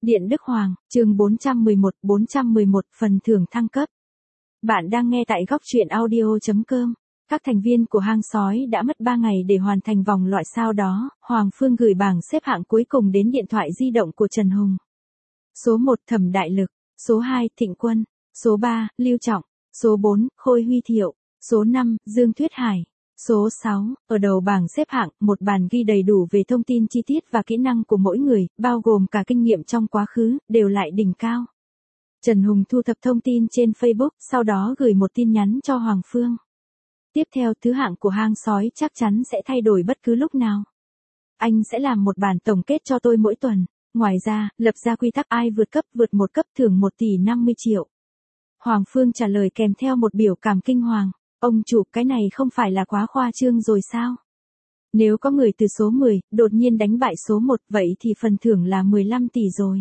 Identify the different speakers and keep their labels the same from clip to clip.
Speaker 1: Điện Đức Hoàng, chương 411, phần thưởng thăng cấp. Bạn đang nghe tại góc truyện audio.com. Các thành viên của hang sói đã mất 3 ngày để hoàn thành vòng loại sau đó, Hoàng Phương gửi bảng xếp hạng cuối cùng đến điện thoại di động của Trần Hùng. Số 1 Thẩm Đại Lực, số 2 Thịnh Quân, số 3 Lưu Trọng, số 4 Khôi Huy Thiệu, số 5 Dương Thuyết Hải. Số 6, ở đầu bảng xếp hạng, một bản ghi đầy đủ về thông tin chi tiết và kỹ năng của mỗi người, bao gồm cả kinh nghiệm trong quá khứ, đều lại đỉnh cao. Trần Hùng thu thập thông tin trên Facebook, sau đó gửi một tin nhắn cho Hoàng Phương. Tiếp theo thứ hạng của hang sói chắc chắn sẽ thay đổi bất cứ lúc nào. Anh sẽ làm một bản tổng kết cho tôi mỗi tuần. Ngoài ra, lập ra quy tắc ai vượt một cấp thưởng 1 tỷ 50 triệu. Hoàng Phương trả lời kèm theo một biểu cảm kinh hoàng. Ông chủ, cái này không phải là quá khoa trương rồi sao? Nếu có người từ số 10, đột nhiên đánh bại số 1, vậy thì phần thưởng là 15 tỷ rồi.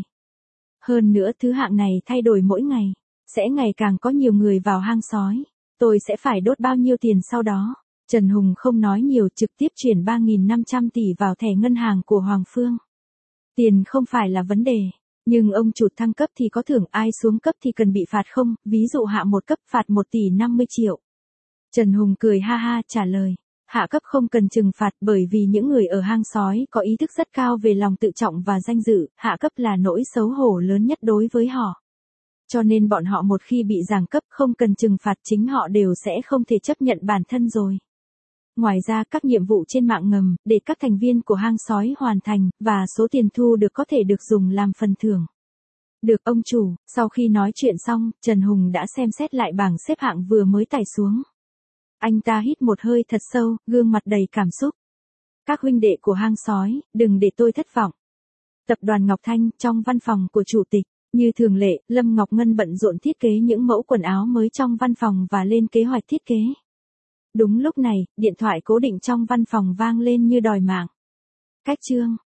Speaker 1: Hơn nữa thứ hạng này thay đổi mỗi ngày. Sẽ ngày càng có nhiều người vào hang sói. Tôi sẽ phải đốt bao nhiêu tiền sau đó? Trần Hùng không nói nhiều, trực tiếp chuyển 3.500 tỷ vào thẻ ngân hàng của Hoàng Phương. Tiền không phải là vấn đề. Nhưng ông chủ thăng cấp thì có thưởng, ai xuống cấp thì cần bị phạt không? Ví dụ hạ một cấp phạt 1 tỷ 50 triệu. Trần Hùng cười ha ha trả lời, hạ cấp không cần trừng phạt bởi vì những người ở hang sói có ý thức rất cao về lòng tự trọng và danh dự, hạ cấp là nỗi xấu hổ lớn nhất đối với họ. Cho nên bọn họ một khi bị giáng cấp không cần trừng phạt chính họ đều sẽ không thể chấp nhận bản thân rồi. Ngoài ra các nhiệm vụ trên mạng ngầm, để các thành viên của hang sói hoàn thành, và số tiền thu được có thể được dùng làm phần thưởng. Được ông chủ, sau khi nói chuyện xong, Trần Hùng đã xem xét lại bảng xếp hạng vừa mới tải xuống. Anh ta hít một hơi thật sâu, gương mặt đầy cảm xúc. Các huynh đệ của hang sói, đừng để tôi thất vọng. Tập đoàn Ngọc Thanh, trong văn phòng của chủ tịch, như thường lệ, Lâm Ngọc Ngân bận rộn thiết kế những mẫu quần áo mới trong văn phòng và lên kế hoạch thiết kế. Đúng lúc này, điện thoại cố định trong văn phòng vang lên như đòi mạng. Cách chương.